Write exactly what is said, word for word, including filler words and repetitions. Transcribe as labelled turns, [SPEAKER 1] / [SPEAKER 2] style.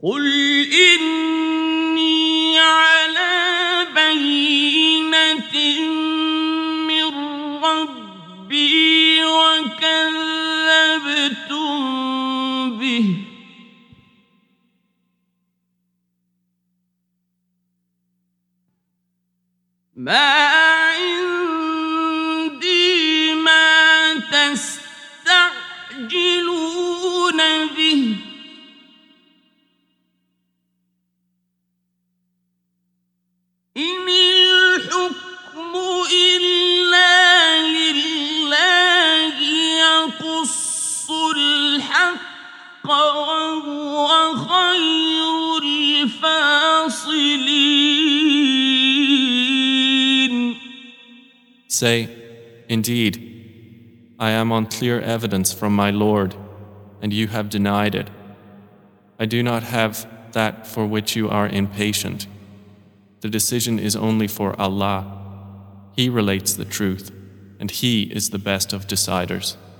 [SPEAKER 1] قل إني على بينة من ربي وكذبتم به ما عندي ما تستعجلون به إن الحكم إلا لله يقص الحق وهو خير الفاصلين.
[SPEAKER 2] Say, indeed, I am on clear evidence from my Lord, and you have denied it. I do not have that for which you are impatient. The decision is only for Allah. He relates the truth, and He is the best of deciders.